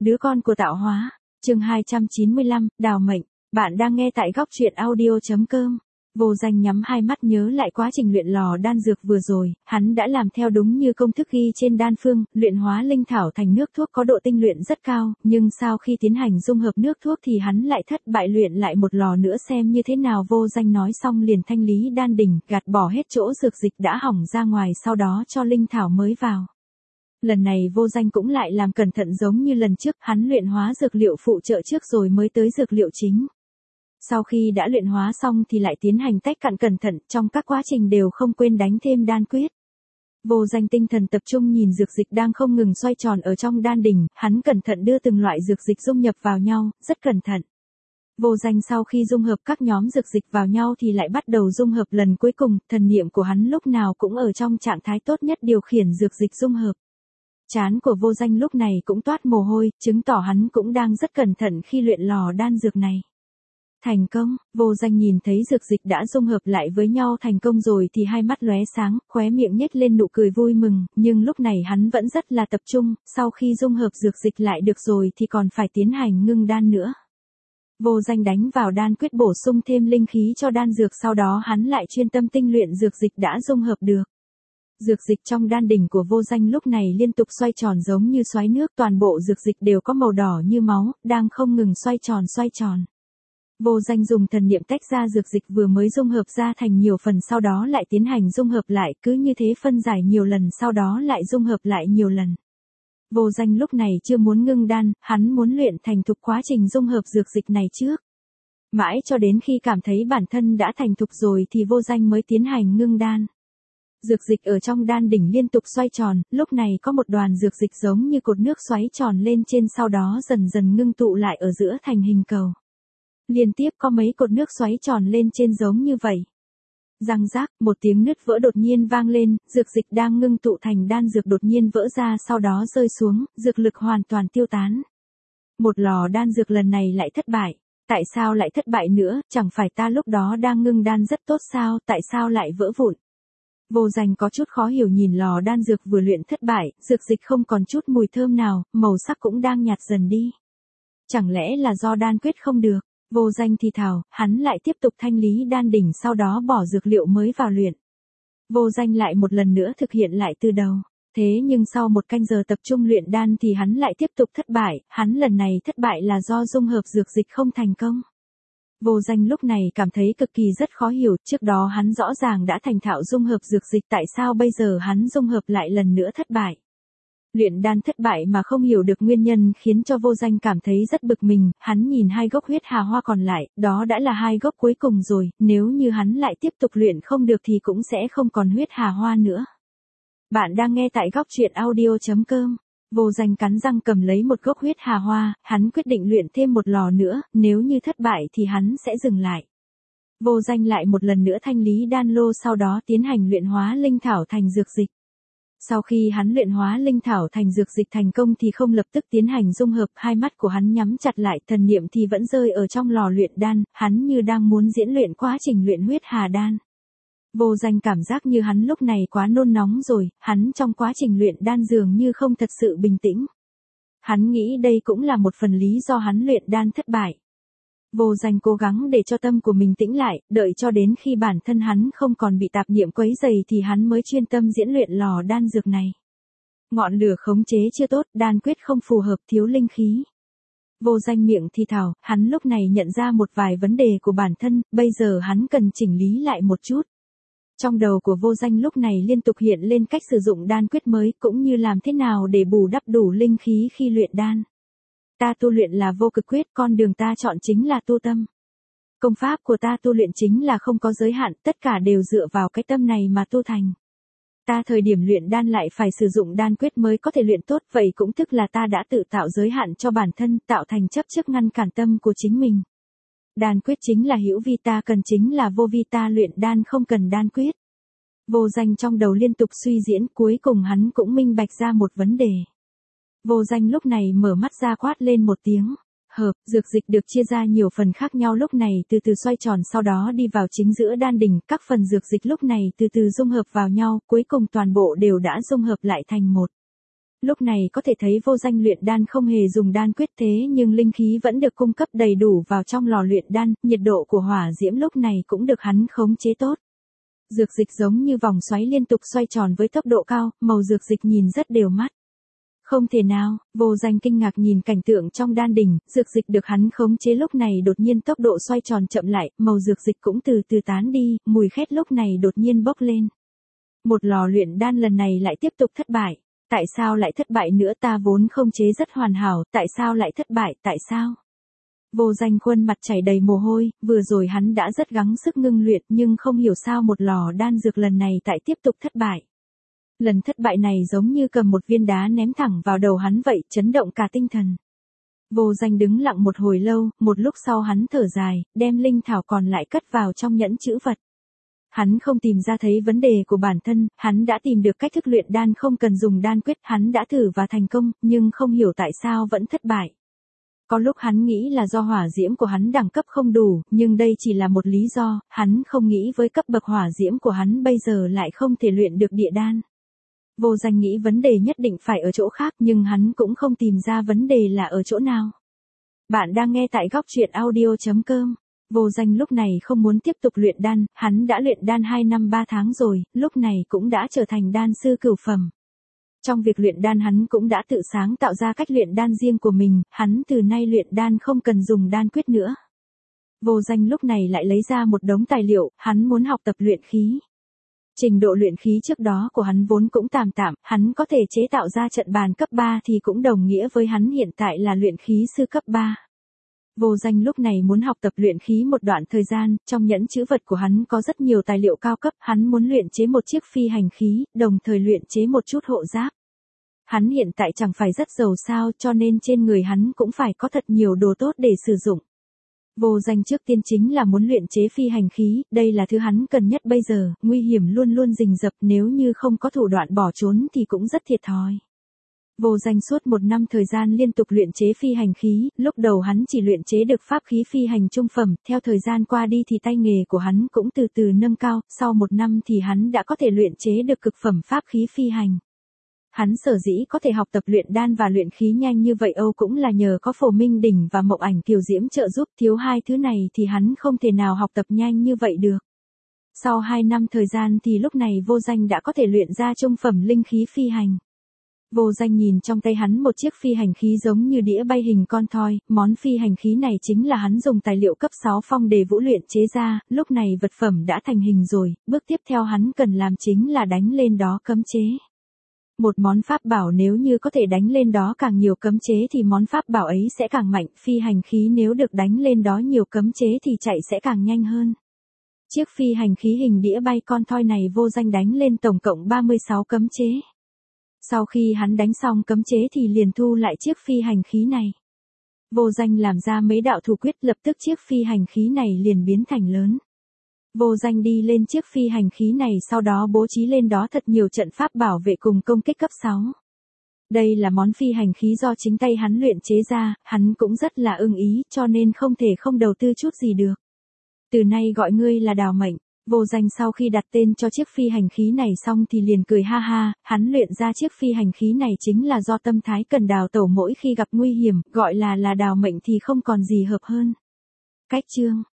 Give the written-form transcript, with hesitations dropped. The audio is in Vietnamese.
Đứa con của tạo hóa. Chương 295, đào mệnh. Bạn đang nghe tại góc truyện audio.com. Vô Danh nhắm hai mắt nhớ lại quá trình luyện lò đan dược vừa rồi, hắn đã làm theo đúng như công thức ghi trên đan phương, luyện hóa linh thảo thành nước thuốc có độ tinh luyện rất cao, nhưng sau khi tiến hành dung hợp nước thuốc thì hắn lại thất bại, luyện lại một lò nữa xem như thế nào. Vô Danh nói xong liền thanh lý đan đỉnh, gạt bỏ hết chỗ dược dịch đã hỏng ra ngoài, sau đó cho linh thảo mới vào. Lần này Vô Danh cũng lại làm cẩn thận giống như lần trước, hắn luyện hóa dược liệu phụ trợ trước rồi mới tới dược liệu chính. Sau khi đã luyện hóa xong thì lại tiến hành tách cặn cẩn thận, trong các quá trình đều không quên đánh thêm đan quyết. Vô Danh tinh thần tập trung nhìn dược dịch đang không ngừng xoay tròn ở trong đan đỉnh, hắn cẩn thận đưa từng loại dược dịch dung nhập vào nhau, rất cẩn thận. Vô Danh sau khi dung hợp các nhóm dược dịch vào nhau thì lại bắt đầu dung hợp lần cuối cùng, thần niệm của hắn lúc nào cũng ở trong trạng thái tốt nhất điều khiển dược dịch dung hợp. Trán của Vô Danh lúc này cũng toát mồ hôi, chứng tỏ hắn cũng đang rất cẩn thận khi luyện lò đan dược này. Thành công, Vô Danh nhìn thấy dược dịch đã dung hợp lại với nhau thành công rồi thì hai mắt lóe sáng, khóe miệng nhếch lên nụ cười vui mừng, nhưng lúc này hắn vẫn rất là tập trung, sau khi dung hợp dược dịch lại được rồi thì còn phải tiến hành ngưng đan nữa. Vô Danh đánh vào đan quyết bổ sung thêm linh khí cho đan dược, sau đó hắn lại chuyên tâm tinh luyện dược dịch đã dung hợp được. Dược dịch trong đan đỉnh của Vô Danh lúc này liên tục xoay tròn giống như xoáy nước, toàn bộ dược dịch đều có màu đỏ như máu, đang không ngừng xoay tròn xoay tròn. Vô Danh dùng thần niệm tách ra dược dịch vừa mới dung hợp ra thành nhiều phần, sau đó lại tiến hành dung hợp lại, cứ như thế phân giải nhiều lần, sau đó lại dung hợp lại nhiều lần. Vô Danh lúc này chưa muốn ngưng đan, hắn muốn luyện thành thục quá trình dung hợp dược dịch này trước. Mãi cho đến khi cảm thấy bản thân đã thành thục rồi thì Vô Danh mới tiến hành ngưng đan. Dược dịch ở trong đan đỉnh liên tục xoay tròn, lúc này có một đoàn dược dịch giống như cột nước xoáy tròn lên trên, sau đó dần dần ngưng tụ lại ở giữa thành hình cầu. Liên tiếp có mấy cột nước xoáy tròn lên trên giống như vậy. Răng rác, một tiếng nứt vỡ đột nhiên vang lên, dược dịch đang ngưng tụ thành đan dược đột nhiên vỡ ra, sau đó rơi xuống, dược lực hoàn toàn tiêu tán. Một lò đan dược lần này lại thất bại. Tại sao lại thất bại nữa, chẳng phải ta lúc đó đang ngưng đan rất tốt sao, tại sao lại vỡ vụn? Vô Danh có chút khó hiểu nhìn lò đan dược vừa luyện thất bại, dược dịch không còn chút mùi thơm nào, màu sắc cũng đang nhạt dần đi. Chẳng lẽ là do đan quyết không được? Vô Danh thì thào, hắn lại tiếp tục thanh lý đan đỉnh, sau đó bỏ dược liệu mới vào luyện. Vô Danh lại một lần nữa thực hiện lại từ đầu. Thế nhưng sau một canh giờ tập trung luyện đan thì hắn lại tiếp tục thất bại, hắn lần này thất bại là do dung hợp dược dịch không thành công. Vô Danh lúc này cảm thấy cực kỳ rất khó hiểu, trước đó hắn rõ ràng đã thành thạo dung hợp dược dịch, tại sao bây giờ hắn dung hợp lại lần nữa thất bại. Luyện đan thất bại mà không hiểu được nguyên nhân khiến cho Vô Danh cảm thấy rất bực mình, hắn nhìn hai gốc huyết hà hoa còn lại, đó đã là hai gốc cuối cùng rồi, nếu như hắn lại tiếp tục luyện không được thì cũng sẽ không còn huyết hà hoa nữa. Bạn đang nghe tại góc truyện audio.com. Vô Danh cắn răng cầm lấy một gốc huyết hà hoa, hắn quyết định luyện thêm một lò nữa, nếu như thất bại thì hắn sẽ dừng lại. Vô Danh lại một lần nữa thanh lý đan lô, sau đó tiến hành luyện hóa linh thảo thành dược dịch. Sau khi hắn luyện hóa linh thảo thành dược dịch thành công thì không lập tức tiến hành dung hợp, hai mắt của hắn nhắm chặt lại, thần niệm thì vẫn rơi ở trong lò luyện đan, hắn như đang muốn diễn luyện quá trình luyện huyết hà đan. Vô Danh cảm giác như hắn lúc này quá nôn nóng rồi, hắn trong quá trình luyện đan dường như không thật sự bình tĩnh. Hắn nghĩ đây cũng là một phần lý do hắn luyện đan thất bại. Vô Danh cố gắng để cho tâm của mình tĩnh lại, đợi cho đến khi bản thân hắn không còn bị tạp niệm quấy rầy thì hắn mới chuyên tâm diễn luyện lò đan dược này. Ngọn lửa khống chế chưa tốt, đan quyết không phù hợp, thiếu linh khí. Vô Danh miệng thì thào, hắn lúc này nhận ra một vài vấn đề của bản thân, bây giờ hắn cần chỉnh lý lại một chút. Trong đầu của Vô Danh lúc này liên tục hiện lên cách sử dụng đan quyết mới, cũng như làm thế nào để bù đắp đủ linh khí khi luyện đan. Ta tu luyện là vô cực quyết, con đường ta chọn chính là tu tâm. Công pháp của ta tu luyện chính là không có giới hạn, tất cả đều dựa vào cái tâm này mà tu thành. Ta thời điểm luyện đan lại phải sử dụng đan quyết mới có thể luyện tốt, vậy cũng tức là ta đã tự tạo giới hạn cho bản thân, tạo thành chấp trước ngăn cản tâm của chính mình. Đan quyết chính là hữu vi, ta cần chính là vô vi, ta luyện đan không cần đan quyết. Vô Danh trong đầu liên tục suy diễn, cuối cùng hắn cũng minh bạch ra một vấn đề. Vô Danh lúc này mở mắt ra quát lên một tiếng. Hợp, dược dịch được chia ra nhiều phần khác nhau lúc này từ từ xoay tròn, sau đó đi vào chính giữa đan đỉnh, các phần dược dịch lúc này từ từ dung hợp vào nhau, cuối cùng toàn bộ đều đã dung hợp lại thành một. Lúc này có thể thấy vô danh luyện đan không hề dùng đan quyết thế nhưng linh khí vẫn được cung cấp đầy đủ vào trong lò luyện đan, nhiệt độ của hỏa diễm lúc này cũng được hắn khống chế tốt. Dược dịch giống như vòng xoáy liên tục xoay tròn với tốc độ cao, màu dược dịch nhìn rất đều mắt. Không thể nào, vô danh kinh ngạc nhìn cảnh tượng trong đan đỉnh, dược dịch được hắn khống chế lúc này đột nhiên tốc độ xoay tròn chậm lại, màu dược dịch cũng từ từ tán đi, mùi khét lúc này đột nhiên bốc lên. Một lò luyện đan lần này lại tiếp tục thất bại. Tại sao lại thất bại nữa, ta vốn không chế rất hoàn hảo, tại sao lại thất bại, tại sao? Vô danh khuôn mặt chảy đầy mồ hôi, vừa rồi hắn đã rất gắng sức ngưng luyện nhưng không hiểu sao một lò đan dược lần này tại tiếp tục thất bại. Lần thất bại này giống như cầm một viên đá ném thẳng vào đầu hắn vậy, chấn động cả tinh thần. Vô danh đứng lặng một hồi lâu, một lúc sau hắn thở dài, đem linh thảo còn lại cất vào trong nhẫn chữ vật. Hắn không tìm ra thấy vấn đề của bản thân, hắn đã tìm được cách thức luyện đan không cần dùng đan quyết, hắn đã thử và thành công, nhưng không hiểu tại sao vẫn thất bại. Có lúc hắn nghĩ là do hỏa diễm của hắn đẳng cấp không đủ, nhưng đây chỉ là một lý do, hắn không nghĩ với cấp bậc hỏa diễm của hắn bây giờ lại không thể luyện được địa đan. Vô danh nghĩ vấn đề nhất định phải ở chỗ khác nhưng hắn cũng không tìm ra vấn đề là ở chỗ nào. Bạn đang nghe tại góc truyện audio.com. Vô danh lúc này không muốn tiếp tục luyện đan, hắn đã luyện đan 2 năm 3 tháng rồi, lúc này cũng đã trở thành đan sư cửu phẩm. Trong việc luyện đan hắn cũng đã tự sáng tạo ra cách luyện đan riêng của mình, hắn từ nay luyện đan không cần dùng đan quyết nữa. Vô danh lúc này lại lấy ra một đống tài liệu, hắn muốn học tập luyện khí. Trình độ luyện khí trước đó của hắn vốn cũng tạm tạm, hắn có thể chế tạo ra trận bàn cấp 3 thì cũng đồng nghĩa với hắn hiện tại là luyện khí sư cấp 3. Vô danh lúc này muốn học tập luyện khí một đoạn thời gian, trong nhẫn chữ vật của hắn có rất nhiều tài liệu cao cấp, hắn muốn luyện chế một chiếc phi hành khí, đồng thời luyện chế một chút hộ giáp. Hắn hiện tại chẳng phải rất giàu sao cho nên trên người hắn cũng phải có thật nhiều đồ tốt để sử dụng. Vô danh trước tiên chính là muốn luyện chế phi hành khí, đây là thứ hắn cần nhất bây giờ, nguy hiểm luôn luôn rình rập, nếu như không có thủ đoạn bỏ trốn thì cũng rất thiệt thòi. Vô danh suốt 1 năm thời gian liên tục luyện chế phi hành khí, lúc đầu hắn chỉ luyện chế được pháp khí phi hành trung phẩm, theo thời gian qua đi thì tay nghề của hắn cũng từ từ nâng cao, sau 1 năm thì hắn đã có thể luyện chế được cực phẩm pháp khí phi hành. Hắn sở dĩ có thể học tập luyện đan và luyện khí nhanh như vậy cũng là nhờ có Phổ Minh Đỉnh và Mộng Ảnh Kiều Diễm trợ giúp, thiếu hai thứ này thì hắn không thể nào học tập nhanh như vậy được. Sau 2 năm thời gian thì lúc này vô danh đã có thể luyện ra trung phẩm linh khí phi hành. Vô danh nhìn trong tay hắn một chiếc phi hành khí giống như đĩa bay hình con thoi, món phi hành khí này chính là hắn dùng tài liệu cấp 6 phong đề vũ luyện chế ra, lúc này vật phẩm đã thành hình rồi, bước tiếp theo hắn cần làm chính là đánh lên đó cấm chế. Một món pháp bảo nếu như có thể đánh lên đó càng nhiều cấm chế thì món pháp bảo ấy sẽ càng mạnh, phi hành khí nếu được đánh lên đó nhiều cấm chế thì chạy sẽ càng nhanh hơn. Chiếc phi hành khí hình đĩa bay con thoi này vô danh đánh lên tổng cộng 36 cấm chế. Sau khi hắn đánh xong cấm chế thì liền thu lại chiếc phi hành khí này. Vô danh làm ra mấy đạo thủ quyết, lập tức chiếc phi hành khí này liền biến thành lớn. Vô danh đi lên chiếc phi hành khí này sau đó bố trí lên đó thật nhiều trận pháp bảo vệ cùng công kích cấp 6. Đây là món phi hành khí do chính tay hắn luyện chế ra, hắn cũng rất là ưng ý cho nên không thể không đầu tư chút gì được. Từ nay gọi ngươi là Đào Mệnh. Vô danh sau khi đặt tên cho chiếc phi hành khí này xong thì liền cười ha ha, hắn luyện ra chiếc phi hành khí này chính là do tâm thái cần đào tẩu mỗi khi gặp nguy hiểm, gọi là đào mệnh thì không còn gì hợp hơn. Cách chương